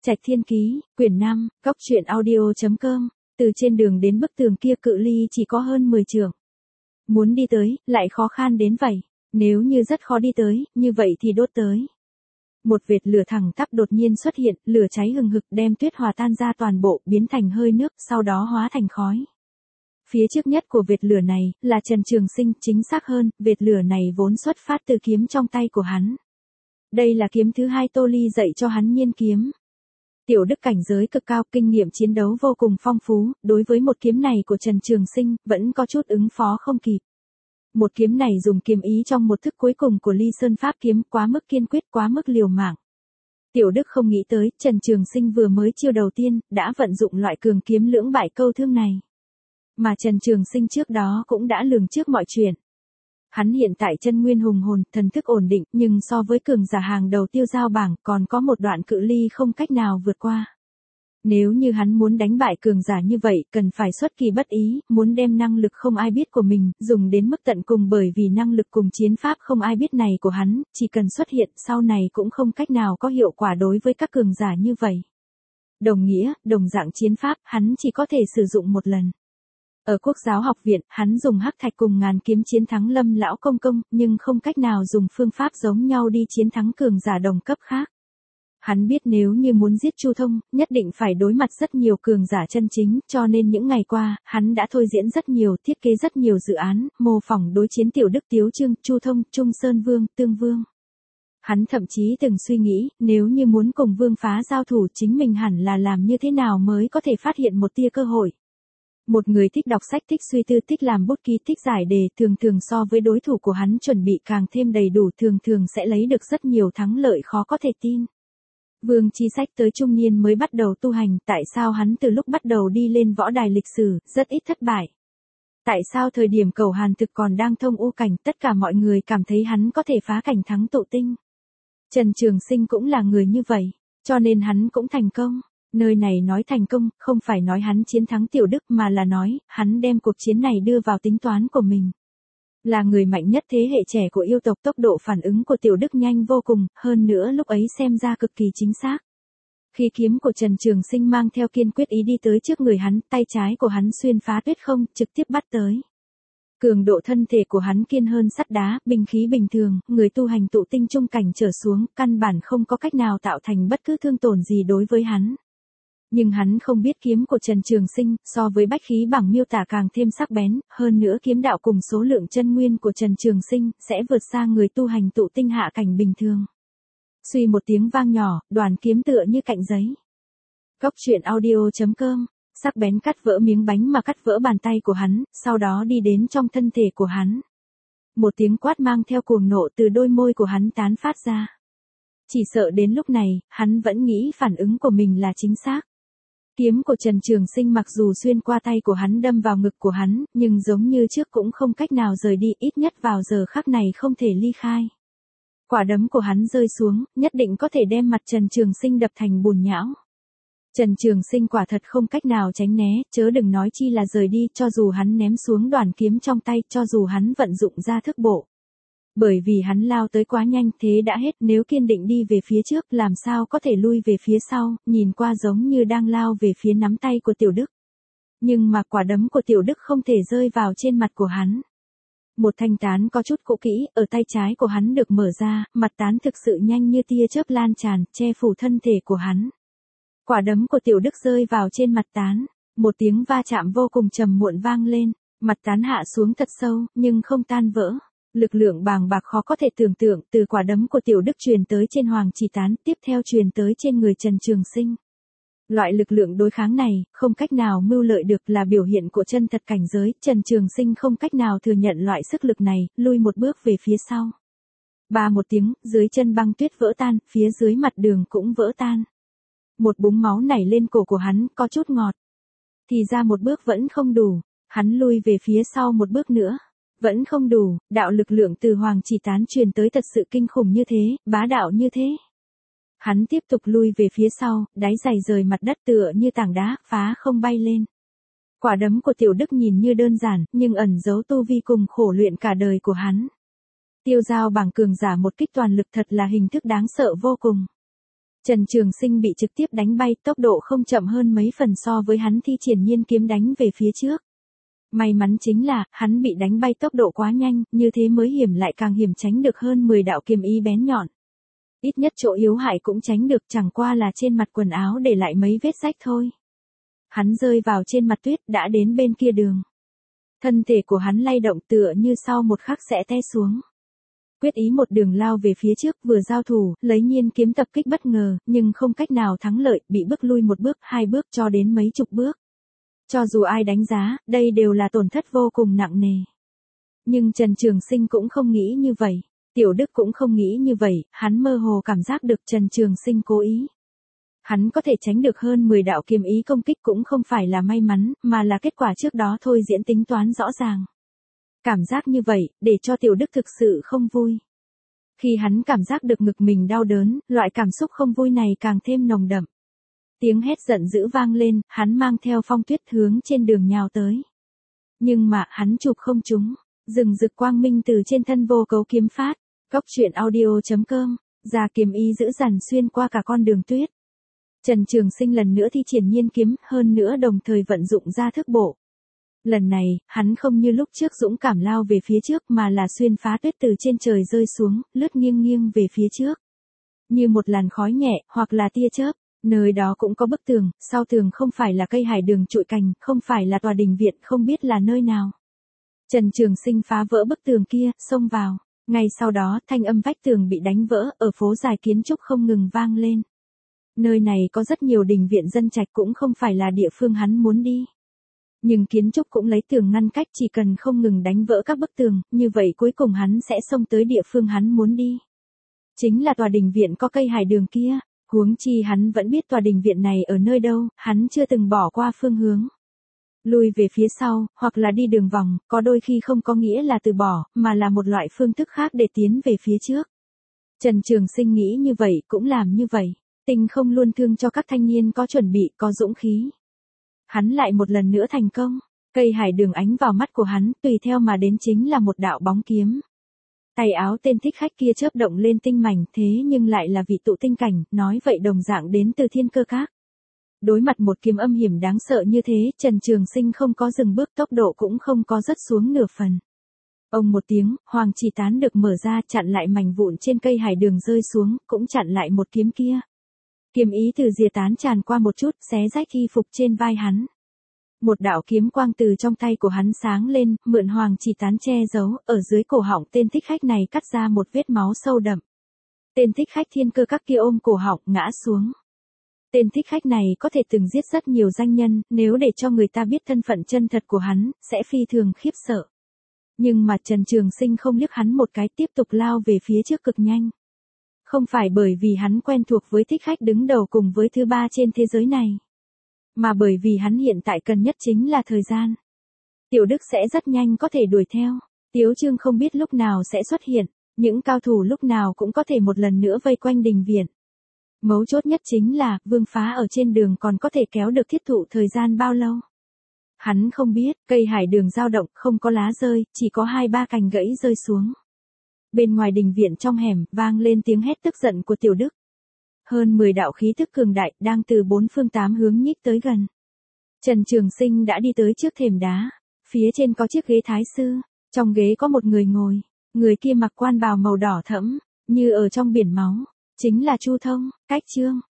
Trạch Thiên Ký, quyển 5, góc truyện audio.com, từ trên đường đến bức tường kia cự ly chỉ có hơn 10 trượng. Muốn đi tới, lại khó khăn đến vậy, nếu như rất khó đi tới, như vậy thì đốt tới. Một vệt lửa thẳng tắp đột nhiên xuất hiện, lửa cháy hừng hực đem tuyết hòa tan ra toàn bộ, biến thành hơi nước, sau đó hóa thành khói. Phía trước nhất của vệt lửa này, là Trần Trường Sinh, chính xác hơn, vệt lửa này vốn xuất phát từ kiếm trong tay của hắn. Đây là kiếm thứ hai Tô Ly dạy cho hắn Nhiên kiếm. Tiểu Đức cảnh giới cực cao, kinh nghiệm chiến đấu vô cùng phong phú, đối với một kiếm này của Trần Trường Sinh, vẫn có chút ứng phó không kịp. Một kiếm này dùng kiếm ý trong một thức cuối cùng của Ly Sơn Pháp kiếm, quá mức kiên quyết, quá mức liều mạng. Tiểu Đức không nghĩ tới, Trần Trường Sinh vừa mới chiêu đầu tiên, đã vận dụng loại cường kiếm lưỡng bại câu thương này. Mà Trần Trường Sinh trước đó cũng đã lường trước mọi chuyện. Hắn hiện tại chân nguyên hùng hồn, thần thức ổn định, nhưng so với cường giả hàng đầu tiêu giao bảng, còn có một đoạn cự ly không cách nào vượt qua. Nếu như hắn muốn đánh bại cường giả như vậy, cần phải xuất kỳ bất ý, muốn đem năng lực không ai biết của mình, dùng đến mức tận cùng, bởi vì năng lực cùng chiến pháp không ai biết này của hắn, chỉ cần xuất hiện, sau này cũng không cách nào có hiệu quả đối với các cường giả như vậy. Đồng nghĩa, đồng dạng chiến pháp, hắn chỉ có thể sử dụng một lần. Ở Quốc giáo học viện, hắn dùng hắc thạch cùng ngàn kiếm chiến thắng Lâm lão công công, nhưng không cách nào dùng phương pháp giống nhau đi chiến thắng cường giả đồng cấp khác. Hắn biết nếu như muốn giết Chu Thông, nhất định phải đối mặt rất nhiều cường giả chân chính, cho nên những ngày qua, hắn đã thôi diễn rất nhiều, thiết kế rất nhiều dự án, mô phỏng đối chiến Tiểu Đức, Tiếu Trương, Chu Thông, Trung Sơn Vương, Tương Vương. Hắn thậm chí từng suy nghĩ, nếu như muốn cùng Vương Phá giao thủ, chính mình hẳn là làm như thế nào mới có thể phát hiện một tia cơ hội. Một người thích đọc sách, thích suy tư, thích làm bút ký, thích giải đề, thường thường so với đối thủ của hắn chuẩn bị càng thêm đầy đủ, thường thường sẽ lấy được rất nhiều thắng lợi khó có thể tin. Vương Chi Sách tới trung niên mới bắt đầu tu hành, tại sao hắn từ lúc bắt đầu đi lên võ đài lịch sử, rất ít thất bại? Tại sao thời điểm Cầu Hàn Thực còn đang thông u cảnh, tất cả mọi người cảm thấy hắn có thể phá cảnh thắng tụ tinh? Trần Trường Sinh cũng là người như vậy, cho nên hắn cũng thành công. Nơi này nói thành công, không phải nói hắn chiến thắng Tiểu Đức mà là nói, hắn đem cuộc chiến này đưa vào tính toán của mình. Là người mạnh nhất thế hệ trẻ của yêu tộc, tốc độ phản ứng của Tiểu Đức nhanh vô cùng, hơn nữa lúc ấy xem ra cực kỳ chính xác. Khi kiếm của Trần Trường Sinh mang theo kiên quyết ý đi tới trước người hắn, tay trái của hắn xuyên phá tuyết không, trực tiếp bắt tới. Cường độ thân thể của hắn kiên hơn sắt đá, binh khí bình thường, người tu hành tụ tinh trung cảnh trở xuống, căn bản không có cách nào tạo thành bất cứ thương tổn gì đối với hắn. Nhưng hắn không biết kiếm của Trần Trường Sinh, so với bách khí bảng miêu tả càng thêm sắc bén, hơn nữa kiếm đạo cùng số lượng chân nguyên của Trần Trường Sinh, sẽ vượt xa người tu hành tụ tinh hạ cảnh bình thường. Suy một tiếng vang nhỏ, đoàn kiếm tựa như cạnh giấy. Góc truyện audio.com, sắc bén cắt vỡ miếng bánh mà cắt vỡ bàn tay của hắn, sau đó đi đến trong thân thể của hắn. Một tiếng quát mang theo cuồng nộ từ đôi môi của hắn tán phát ra. Chỉ sợ đến lúc này, hắn vẫn nghĩ phản ứng của mình là chính xác. Kiếm của Trần Trường Sinh mặc dù xuyên qua tay của hắn đâm vào ngực của hắn, nhưng giống như trước cũng không cách nào rời đi, ít nhất vào giờ khắc này không thể ly khai. Quả đấm của hắn rơi xuống, nhất định có thể đem mặt Trần Trường Sinh đập thành bùn nhão. Trần Trường Sinh quả thật không cách nào tránh né, chớ đừng nói chi là rời đi, cho dù hắn ném xuống đoàn kiếm trong tay, cho dù hắn vận dụng ra thức bộ. Bởi vì hắn lao tới quá nhanh, thế đã hết, nếu kiên định đi về phía trước, làm sao có thể lui về phía sau, nhìn qua giống như đang lao về phía nắm tay của Tiểu Đức. Nhưng mà quả đấm của Tiểu Đức không thể rơi vào trên mặt của hắn. Một thanh tán có chút cũ kỹ, ở tay trái của hắn được mở ra, mặt tán thực sự nhanh như tia chớp lan tràn, che phủ thân thể của hắn. Quả đấm của Tiểu Đức rơi vào trên mặt tán, một tiếng va chạm vô cùng trầm muộn vang lên, mặt tán hạ xuống thật sâu, nhưng không tan vỡ. Lực lượng bàng bạc khó có thể tưởng tượng, từ quả đấm của Tiểu Đức truyền tới trên Hoàng Chỉ Tán, tiếp theo truyền tới trên người Trần Trường Sinh. Loại lực lượng đối kháng này, không cách nào mưu lợi được, là biểu hiện của chân thật cảnh giới, Trần Trường Sinh không cách nào thừa nhận loại sức lực này, lui một bước về phía sau. Ba một tiếng, dưới chân băng tuyết vỡ tan, phía dưới mặt đường cũng vỡ tan. Một búng máu nảy lên cổ của hắn, có chút ngọt. Thì ra một bước vẫn không đủ, hắn lui về phía sau một bước nữa. Vẫn không đủ, đạo lực lượng từ Hoàng Chỉ Tán truyền tới thật sự kinh khủng như thế, bá đạo như thế. Hắn tiếp tục lui về phía sau, đáy giày rời mặt đất tựa như tảng đá, phá không bay lên. Quả đấm của Tiểu Đức nhìn như đơn giản, nhưng ẩn giấu tu vi cùng khổ luyện cả đời của hắn. Tiêu giao bảng cường giả một kích toàn lực thật là hình thức đáng sợ vô cùng. Trần Trường Sinh bị trực tiếp đánh bay, tốc độ không chậm hơn mấy phần so với hắn thi triển nhiên kiếm đánh về phía trước. May mắn chính là, hắn bị đánh bay tốc độ quá nhanh, như thế mới hiểm lại càng hiểm tránh được hơn 10 đạo kiếm ý bén nhọn. Ít nhất chỗ yếu hại cũng tránh được, chẳng qua là trên mặt quần áo để lại mấy vết rách thôi. Hắn rơi vào trên mặt tuyết, đã đến bên kia đường. Thân thể của hắn lay động tựa như sau một khắc sẽ té xuống. Quyết ý một đường lao về phía trước, vừa giao thủ, lấy nhiên kiếm tập kích bất ngờ, nhưng không cách nào thắng lợi, bị bước lui một bước, hai bước cho đến mấy chục bước. Cho dù ai đánh giá, đây đều là tổn thất vô cùng nặng nề. Nhưng Trần Trường Sinh cũng không nghĩ như vậy. Tiểu Đức cũng không nghĩ như vậy, hắn mơ hồ cảm giác được Trần Trường Sinh cố ý. Hắn có thể tránh được hơn 10 đạo kiếm ý công kích cũng không phải là may mắn, mà là kết quả trước đó thôi diễn tính toán rõ ràng. Cảm giác như vậy, để cho Tiểu Đức thực sự không vui. Khi hắn cảm giác được ngực mình đau đớn, loại cảm xúc không vui này càng thêm nồng đậm. Tiếng hét giận dữ vang lên, hắn mang theo Phong Tuyết hướng trên đường nhào tới. Nhưng mà, hắn chụp không trúng, rừng rực quang minh từ trên thân vô cấu kiếm phát. Cốc truyện audio.com, ra kiếm ý dữ dằn xuyên qua cả con đường tuyết. Trần Trường Sinh lần nữa thi triển nhiên kiếm, hơn nữa đồng thời vận dụng ra thức bộ. Lần này, hắn không như lúc trước dũng cảm lao về phía trước mà là xuyên phá tuyết từ trên trời rơi xuống, lướt nghiêng nghiêng về phía trước. Như một làn khói nhẹ, hoặc là tia chớp, nơi đó cũng có bức tường, sau tường không phải là cây hải đường trụi cành, không phải là tòa đình viện, không biết là nơi nào. Trần Trường Sinh phá vỡ bức tường kia, xông vào. Ngay sau đó, thanh âm vách tường bị đánh vỡ, ở phố dài kiến trúc không ngừng vang lên. Nơi này có rất nhiều đình viện dân trạch cũng không phải là địa phương hắn muốn đi. Nhưng kiến trúc cũng lấy tường ngăn cách, chỉ cần không ngừng đánh vỡ các bức tường, như vậy cuối cùng hắn sẽ xông tới địa phương hắn muốn đi. Chính là tòa đình viện có cây hải đường kia, huống chi hắn vẫn biết tòa đình viện này ở nơi đâu, hắn chưa từng bỏ qua phương hướng. Lùi về phía sau, hoặc là đi đường vòng, có đôi khi không có nghĩa là từ bỏ, mà là một loại phương thức khác để tiến về phía trước. Trần Trường Sinh nghĩ như vậy, cũng làm như vậy. Tình không luôn thương cho các thanh niên có chuẩn bị, có dũng khí. Hắn lại một lần nữa thành công. Cây hải đường ánh vào mắt của hắn, tùy theo mà đến chính là một đạo bóng kiếm. Tay áo tên thích khách kia chớp động lên tinh mảnh, thế nhưng lại là vị tụ tinh cảnh, nói vậy đồng dạng đến từ Thiên Cơ Các. Đối mặt một kiếm âm hiểm đáng sợ như thế, Trần Trường Sinh không có dừng bước, tốc độ cũng không có rớt xuống nửa phần. Ông một tiếng, hoàng chỉ tán được mở ra, chặn lại mảnh vụn trên cây hải đường rơi xuống, cũng chặn lại một kiếm kia. Kiếm ý từ rìa tán tràn qua một chút, xé rách y phục trên vai hắn. Một đạo kiếm quang từ trong tay của hắn sáng lên, mượn hoàng chỉ tán che giấu, ở dưới cổ họng tên thích khách này cắt ra một vết máu sâu đậm. Tên thích khách Thiên Cơ Các kia ôm cổ họng, ngã xuống. Tên thích khách này có thể từng giết rất nhiều danh nhân, nếu để cho người ta biết thân phận chân thật của hắn, sẽ phi thường khiếp sợ. Nhưng mà Trần Trường Sinh không liếc hắn một cái, tiếp tục lao về phía trước cực nhanh. Không phải bởi vì hắn quen thuộc với thích khách đứng đầu cùng với thứ ba trên thế giới này, mà bởi vì hắn hiện tại cần nhất chính là thời gian. Tiểu Đức sẽ rất nhanh có thể đuổi theo, Tiếu Trương không biết lúc nào sẽ xuất hiện, những cao thủ lúc nào cũng có thể một lần nữa vây quanh đình viện. Mấu chốt nhất chính là, Vương Phá ở trên đường còn có thể kéo được thiết thụ thời gian bao lâu. Hắn không biết, cây hải đường dao động, không có lá rơi, chỉ có 2-3 cành gãy rơi xuống. Bên ngoài đình viện trong hẻm, vang lên tiếng hét tức giận của Tiểu Đức. Hơn 10 đạo khí thức cường đại, đang từ 4 phương 8 hướng nhích tới gần. Trần Trường Sinh đã đi tới trước thềm đá. Phía trên có chiếc ghế thái sư, trong ghế có một người ngồi. Người kia mặc quan bào màu đỏ thẫm, như ở trong biển máu. Chính là Chu Thông, Cách Trương.